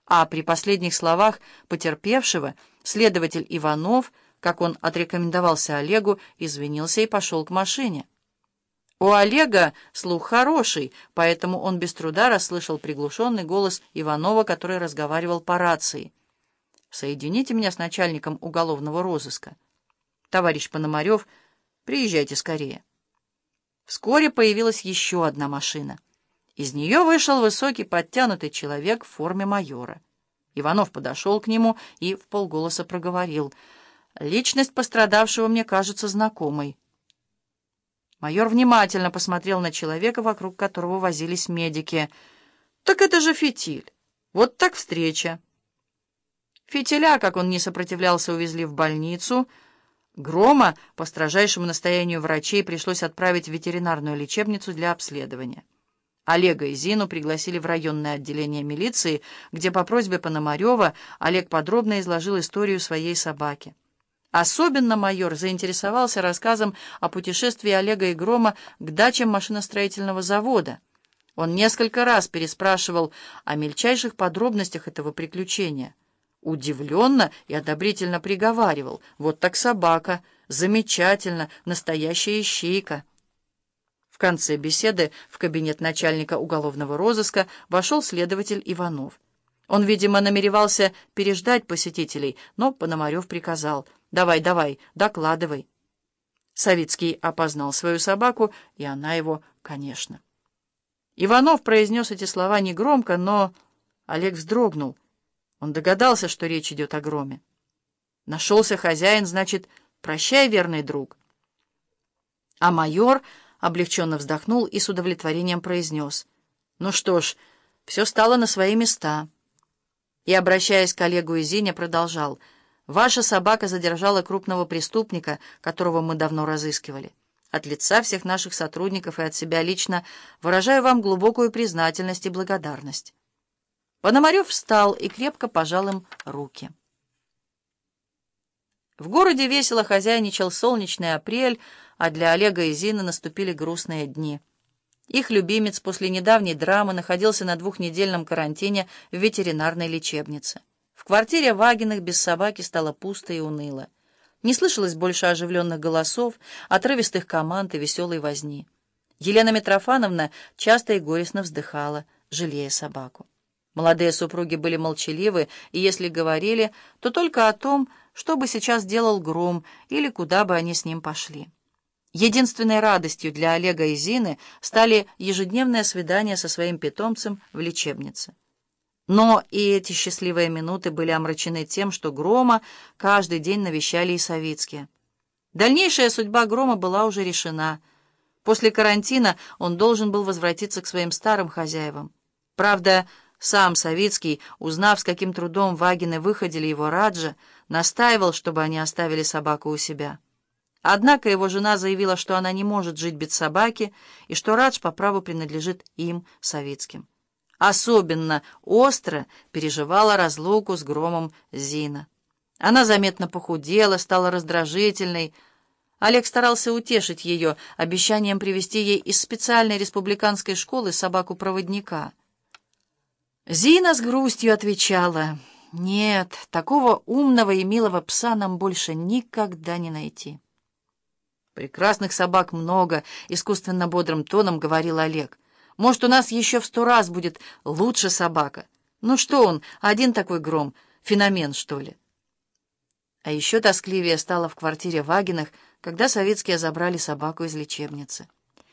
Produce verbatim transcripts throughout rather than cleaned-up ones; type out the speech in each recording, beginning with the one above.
а при последних словах потерпевшего следователь Иванов, как он отрекомендовался Олегу, извинился и пошел к машине. У Олега слух хороший, поэтому он без труда расслышал приглушенный голос Иванова, который разговаривал по рации. «Соедините меня с начальником уголовного розыска. Товарищ Пономарев, приезжайте скорее». Вскоре появилась еще одна машина. Из нее вышел высокий подтянутый человек в форме майора. Иванов подошел к нему и вполголоса проговорил: «Личность пострадавшего мне кажется знакомой». Майор внимательно посмотрел на человека, вокруг которого возились медики. «Так это же Фитиль! Вот так встреча!» Фитиля, как он не сопротивлялся, увезли в больницу. Грома, по строжайшему настоянию врачей, пришлось отправить в ветеринарную лечебницу для обследования. Олега и Зину пригласили в районное отделение милиции, где по просьбе Пономарева Олег подробно изложил историю своей собаки. Особенно майор заинтересовался рассказом о путешествии Олега и Грома к дачам машиностроительного завода. Он несколько раз переспрашивал о мельчайших подробностях этого приключения. Удивленно и одобрительно приговаривал: «Вот так собака! Замечательно! Настоящая ищейка!» В конце беседы в кабинет начальника уголовного розыска вошел следователь Иванов. Он, видимо, намеревался переждать посетителей, но Пономарев приказал: «Давай, давай, докладывай». Савицкий опознал свою собаку, и она его, конечно. Иванов произнес эти слова негромко, но Олег вздрогнул. Он догадался, что речь идет о Громе. Нашелся хозяин, значит, прощай, верный друг. А майор облегченно вздохнул и с удовлетворением произнес: «Ну что ж, все стало на свои места». И, обращаясь к Олегу и Зине, продолжал: «Ваша собака задержала крупного преступника, которого мы давно разыскивали. От лица всех наших сотрудников и от себя лично выражаю вам глубокую признательность и благодарность». Пономарев встал и крепко пожал им руки. В городе весело хозяйничал солнечный апрель, а для Олега и Зины наступили грустные дни. Их любимец после недавней драмы находился на двухнедельном карантине в ветеринарной лечебнице. В квартире Вагиных без собаки стало пусто и уныло. Не слышалось больше оживленных голосов, отрывистых команд и веселой возни. Елена Митрофановна часто и горестно вздыхала, жалея собаку. Молодые супруги были молчаливы, и если говорили, то только о том, что бы сейчас делал Гром или куда бы они с ним пошли. Единственной радостью для Олега и Зины стали ежедневные свидания со своим питомцем в лечебнице. Но и эти счастливые минуты были омрачены тем, что Грома каждый день навещали и Савицкие. Дальнейшая судьба Грома была уже решена. После карантина он должен был возвратиться к своим старым хозяевам. Правда, сам Савицкий, узнав, с каким трудом Вагины выходили его Раджа, настаивал, чтобы они оставили собаку у себя. Однако его жена заявила, что она не может жить без собаки и что Радж по праву принадлежит им, Савицким. Особенно остро переживала разлуку с Громом Зина. Она заметно похудела, стала раздражительной. Олег старался утешить ее обещанием привезти ей из специальной республиканской школы собаку-проводника. Зина с грустью отвечала: «Нет, такого умного и милого пса нам больше никогда не найти». «Прекрасных собак много», — искусственно бодрым тоном говорил Олег. «Может, у нас еще в сто раз будет лучше собака. Ну что он, один такой Гром, феномен, что ли?» А еще тоскливее стало в квартире Вагиных, когда Савицкие забрали собаку из лечебницы.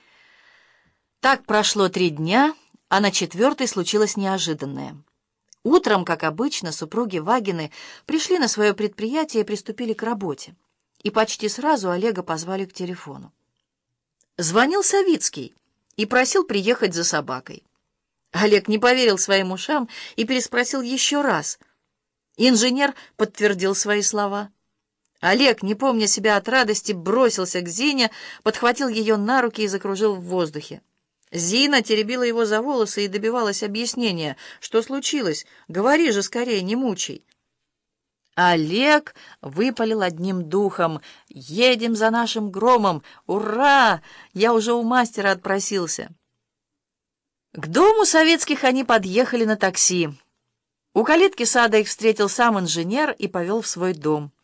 Так прошло три дня, а на четвертый случилось неожиданное. Утром, как обычно, супруги Вагины пришли на свое предприятие и приступили к работе. И почти сразу Олега позвали к телефону. Звонил Савицкий и просил приехать за собакой. Олег не поверил своим ушам и переспросил еще раз. Инженер подтвердил свои слова. Олег, не помня себя от радости, бросился к Зине, подхватил ее на руки и закружил в воздухе. Зина теребила его за волосы и добивалась объяснения. «Что случилось? Говори же скорее, не мучай». Олег выпалил одним духом: «Едем за нашим Громом! Ура! Я уже у мастера отпросился». К дому Советских они подъехали на такси. У калитки сада их встретил сам инженер и повел в свой дом.